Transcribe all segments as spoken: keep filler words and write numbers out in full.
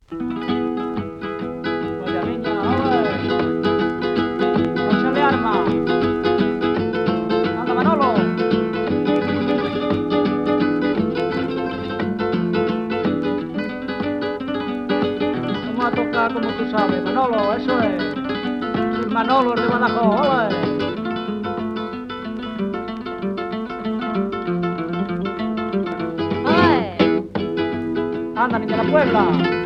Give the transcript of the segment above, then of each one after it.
Vaya niña, ole. Échale arma. Anda, Manolo. Vamos a tocar como tú sabes, Manolo, eso es. El Manolo, el de Badajoz, ole. Anda, niña de la Puebla.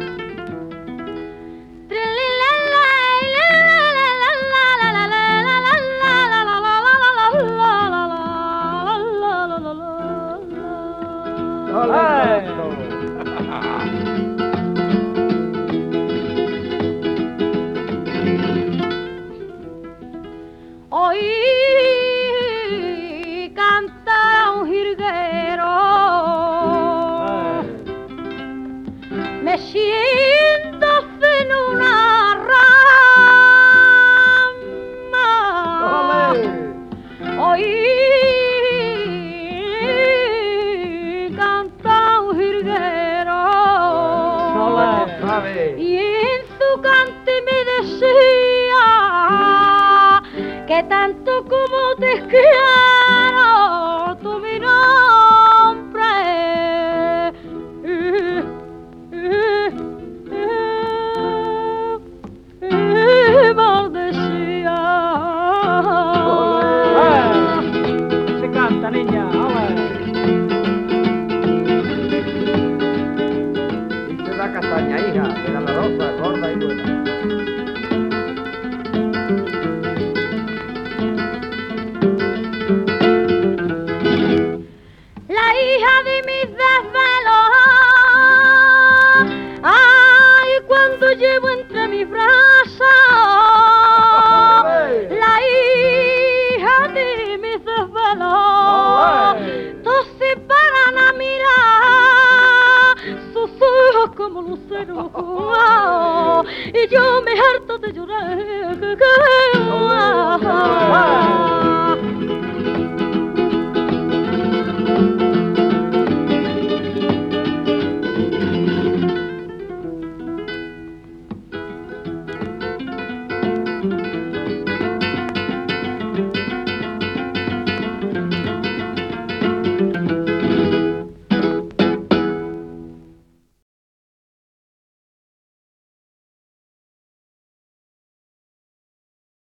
Hoy canta un jilguero, me siento en una rama. Hoy canta un jilguero y en su cante me decía que tanto como te quiero, tú mi nombre eh, eh, eh, eh, maldecía. Se canta, niña, ole. Dice la castaña, hija, era la rosa, gorda y buena. La hija de mis desvelos, ay, cuando llevo entre mis brazos, la hija de mis desvelos, todos se paran a mirar, sus ojos como luceros, y yo me harto de llorar.